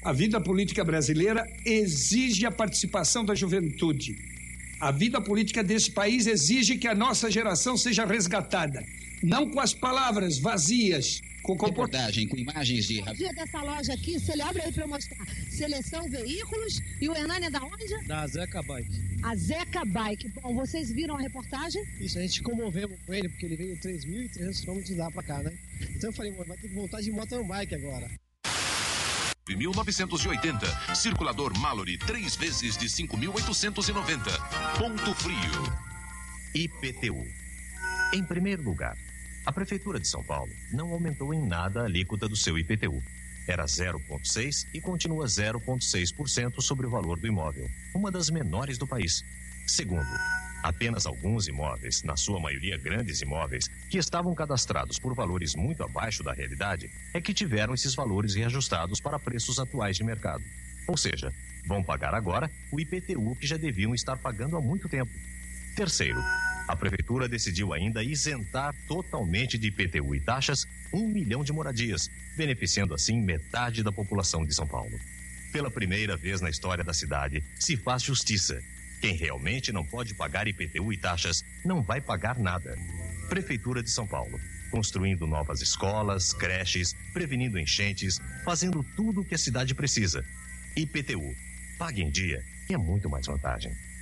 A vida política brasileira exige a participação da juventude. A vida política desse país exige que a nossa geração seja resgatada, não com as palavras vazias, com reportagem com imagens de... O dia dessa loja aqui, você abre aí para eu mostrar. Seleção Veículos, e o Hernani é da onde? Da Zeca Bike. A Zeca Bike. Bom, vocês viram a reportagem? Isso, a gente comoveu com ele, porque ele veio 3.300 km de lá para cá, né? Então eu falei, vai ter que voltar de mountain bike agora. Em 1980, circulador Mallory 3 vezes de 5.890. Ponto Frio. IPTU. Em primeiro lugar, a Prefeitura de São Paulo não aumentou em nada a alíquota do seu IPTU. Era 0,6% e continua 0,6% sobre o valor do imóvel, uma das menores do país. Segundo, apenas alguns imóveis, na sua maioria grandes imóveis, que estavam cadastrados por valores muito abaixo da realidade, é que tiveram esses valores reajustados para preços atuais de mercado. Ou seja, vão pagar agora o IPTU que já deviam estar pagando há muito tempo. Terceiro, a Prefeitura decidiu ainda isentar totalmente de IPTU e taxas 1 milhão de moradias, beneficiando assim metade da população de São Paulo. Pela primeira vez na história da cidade, se faz justiça. Quem realmente não pode pagar IPTU e taxas não vai pagar nada. Prefeitura de São Paulo, construindo novas escolas, creches, prevenindo enchentes, fazendo tudo o que a cidade precisa. IPTU, pague em dia, que é muito mais vantagem.